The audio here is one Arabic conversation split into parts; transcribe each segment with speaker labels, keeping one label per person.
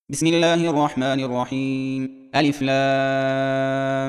Speaker 1: بسم الله الرحمن الرحيم ألف لام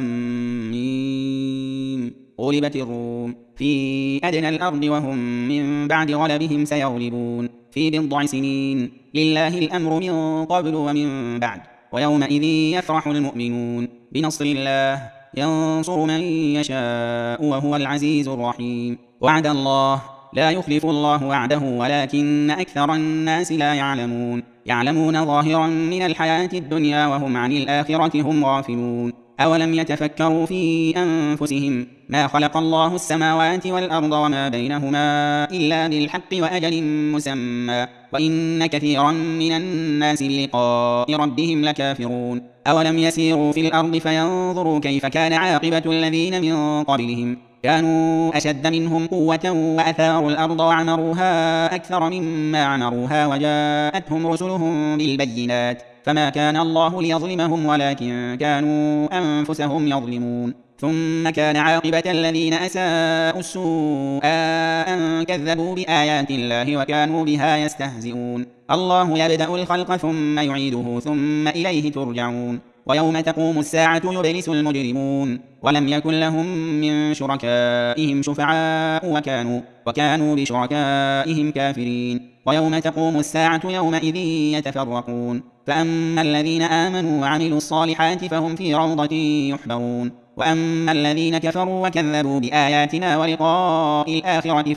Speaker 1: ميم. غلبت الروم في أدنى الأرض وهم من بعد غلبهم سيغلبون في بضع سنين. لله الأمر من قبل ومن بعد، ويومئذ يفرح المؤمنون بنصر الله ينصر من يشاء وهو العزيز الرحيم. وعد الله لا يخلف الله وعده ولكن أكثر الناس لا يعلمون ظاهرا من الحياة الدنيا وهم عن الآخرة هم غافلون. أولم يتفكروا في أنفسهم ما خلق الله السماوات والأرض وما بينهما إلا بالحق وأجل مسمى وإن كثيرا من الناس بلقاء ربهم لكافرون. أولم يسيروا في الأرض فينظروا كيف كان عاقبة الذين من قبلهم كانوا أشد منهم قوة وأثاروا الأرض وعمروها أكثر مما عمروها وجاءتهم رسلهم بالبينات فما كان الله ليظلمهم ولكن كانوا أنفسهم يظلمون. ثم كان عاقبة الذين أساءوا السوء أن كذبوا بآيات الله وكانوا بها يستهزئون. الله يبدأ الخلق ثم يعيده ثم إليه ترجعون. ويوم تقوم الساعة يبلس المجرمون ولم يكن لهم من شركائهم شفعاء وكانوا بشركائهم كافرين. ويوم تقوم الساعة يومئذ يتفرقون فأما الذين آمنوا وعملوا الصالحات فهم في روضة يحبرون وأما الذين كفروا وكذبوا بآياتنا ولقاء الآخرة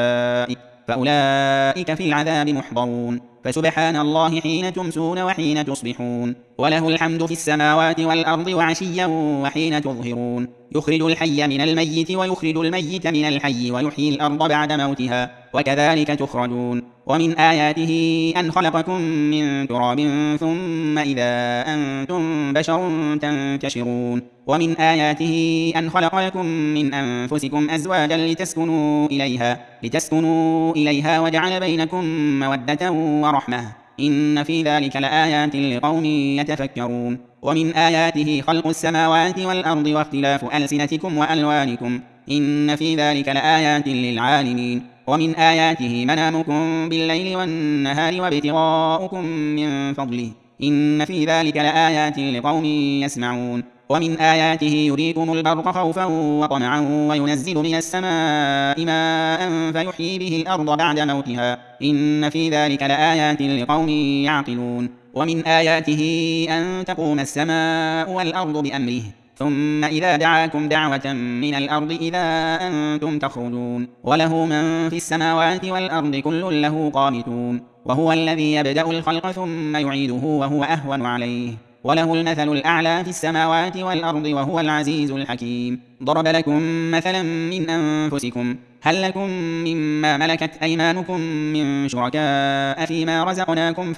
Speaker 1: فأولئك في العذاب محضرون. فسبحان الله حين تمسون وحين تصبحون وله الحمد في السماوات والأرض وعشيا وحين تظهرون. يخرج الحي من الميت ويخرج الميت من الحي ويحيي الأرض بعد موتها وكذلك تخرجون. ومن آياته أن خلقكم من تراب ثم إذا أنتم بشر تنتشرون. ومن آياته أن خلق لكم من أنفسكم أزواجا لتسكنوا إليها وجعل بينكم مودة ورحمة إن في ذلك لآيات لقوم يتفكرون. ومن آياته خلق السماوات والأرض واختلاف ألسنتكم وألوانكم إن في ذلك لآيات للعالمين. ومن آياته منامكم بالليل والنهار وابتغاؤكم من فضله إن في ذلك لآيات لقوم يسمعون. ومن آياته يريكم البرق خوفا وطمعا وينزل من السماء ماء فيحيي به الأرض بعد موتها إن في ذلك لآيات لقوم يعقلون. ومن آياته أن تقوم السماء والأرض بأمره ثم إذا دعاكم دعوة من الأرض إذا أنتم تخرجون. وله من في السماوات والأرض كل له قانتون وهو الذي يبدأ الخلق ثم يعيده وهو أهون عليه وله المثل الأعلى في السماوات والأرض وهو العزيز الحكيم. ضرب لكم مثلا من أنفسكم هل لكم مما ملكت أيمانكم من شركاء فيما رزقناكم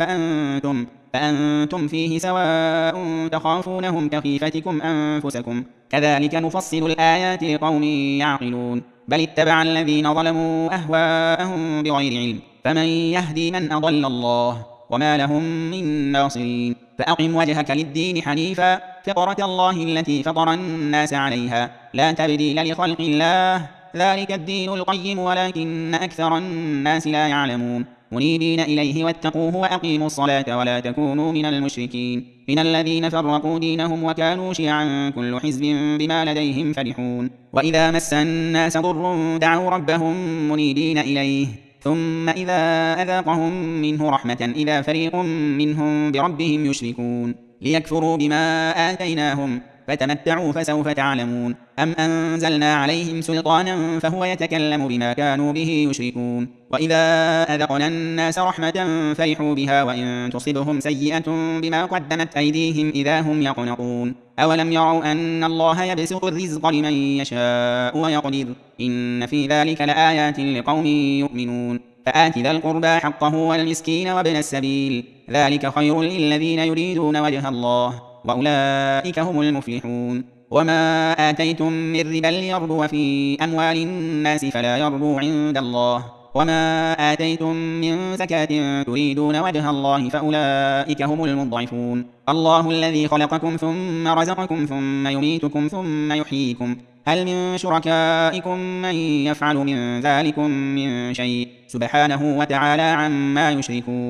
Speaker 1: فأنتم فيه سواء تخافونهم كخيفتكم أنفسكم كذلك نفصل الآيات لقوم يعقلون. بل اتبع الذين ظلموا أهواءهم بغير علم فمن يهدي من أضل الله وما لهم من ناصرين. فأقم وجهك للدين حنيفا فطرة الله التي فطر الناس عليها لا تبديل لخلق الله ذلك الدين القيم ولكن أكثر الناس لا يعلمون. منيبين إليه واتقوه وأقيموا الصلاة ولا تكونوا من المشركين من الذين فرقوا دينهم وكانوا شيعا كل حزب بما لديهم فرحون. وإذا مس الناس ضر دعوا ربهم منيبين إليه ثم إذا أذاقهم منه رحمة إذا فريق منهم بربهم يشركون ليكفروا بما آتيناهم فتمتعوا فسوف تعلمون. أم أنزلنا عليهم سلطانا فهو يتكلم بما كانوا به يشركون. وإذا أذقنا الناس رحمة فرحوا بها وإن تصبهم سيئة بما قدمت أيديهم إذا هم يقنطون. أولم يروا أن الله يبسط الرزق لمن يشاء ويقدر إن في ذلك لآيات لقوم يؤمنون. فآت ذا القربى حقه والمسكين وابن السبيل ذلك خير للذين يريدون وجه الله وأولئك هم المفلحون. وما آتيتم من ربا ليربو في أموال الناس فلا يربو عند الله وما آتيتم من زكاة تريدون وجه الله فأولئك هم المضعفون. الله الذي خلقكم ثم رزقكم ثم يميتكم ثم يحييكم هل من شركائكم من يفعل من ذلكم من شيء سبحانه وتعالى عما يشركون.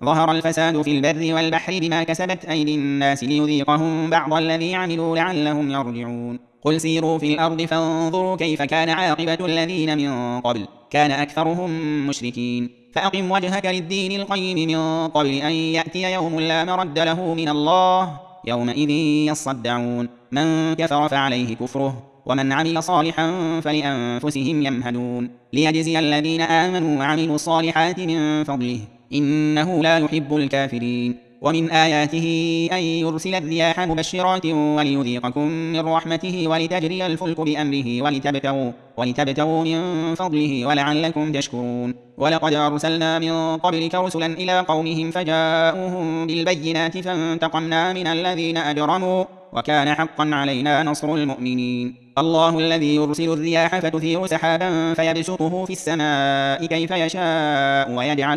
Speaker 1: ظهر الفساد في البر والبحر بما كسبت أيدي الناس ليذيقهم بعض الذي عملوا لعلهم يرجعون قل سيروا في الأرض فانظروا كيف كان عاقبة الذين من قبل كان أكثرهم مشركين فأقم وجهك للدين القيم من قبل أن يأتي يوم لا مرد له من الله يومئذ يصدعون من كفر فعليه كفره ومن عمل صالحا فلأنفسهم يمهدون ليجزي الذين آمنوا وعملوا الصالحات من فضله إنه لا يحب الكافرين ومن آياته أن يرسل الرياح مبشرات وليذيقكم من رحمته ولتجري الفلك بأمره ولتبتغوا من فضله ولعلكم تشكرون ولقد أرسلنا من قبلك رسلا إلى قومهم فجاءوهم بالبينات فانتقمنا من الذين أجرموا وكان حقا علينا نصر المؤمنين الله الذي يرسل الرياح فتثير سحابا فيبسطه في السماء كيف يشاء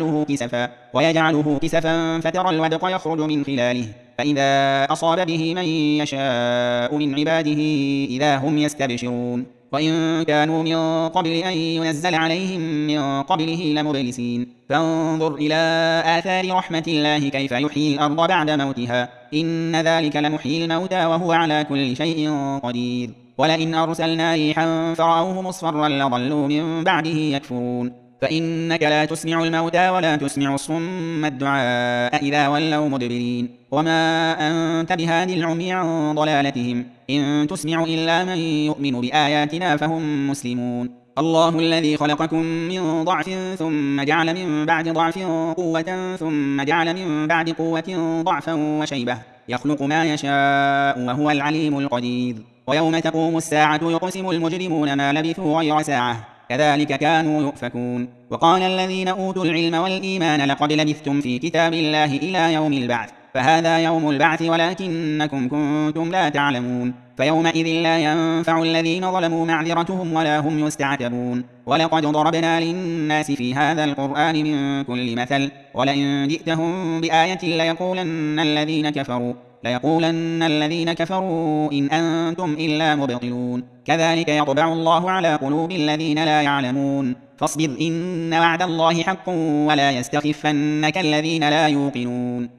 Speaker 1: ويجعله كسفا فترى الودق يخرج من خلاله فإذا أصاب به من يشاء من عباده إذا هم يستبشرون وإن كانوا من قبل أن ينزل عليهم من قبله لمبلسين فانظر إلى آثار رحمة الله كيف يحيي الأرض بعد موتها إن ذلك لمحيي الموتى وهو على كل شيء قدير ولئن أرسلنا ريحا فرأوه مصفرا لظلوا من بعده يكفرون فإنك لا تسمع الموتى ولا تسمع الصم الدعاء إذا ولوا مدبرين وما أنت بهادي العمي عن ضلالتهم إن تسمع إلا من يؤمن بآياتنا فهم مسلمون الله الذي خلقكم من ضعف ثم جعل من بعد ضعف قوة ثم جعل من بعد قوة ضعفا وشيبة يخلق ما يشاء وهو العليم القدير ويوم تقوم الساعة يقسم المجرمون ما لبثوا غير ساعة كذلك كانوا يؤفكون وقال الذين أوتوا العلم والإيمان لقد لبثتم في كتاب الله إلى يوم البعث فهذا يوم البعث ولكنكم كنتم لا تعلمون فيومئذ لا ينفع الذين ظلموا معذرتهم ولا هم يستعتبون ولقد ضربنا للناس في هذا القرآن من كل مثل ولئن جئتهم بآية ليقولن الذين كفروا إن أنتم إلا مبطلون كذلك يطبع الله على قلوب الذين لا يعلمون فاصبر إن وعد الله حق ولا يستخفنك الذين لا يوقنون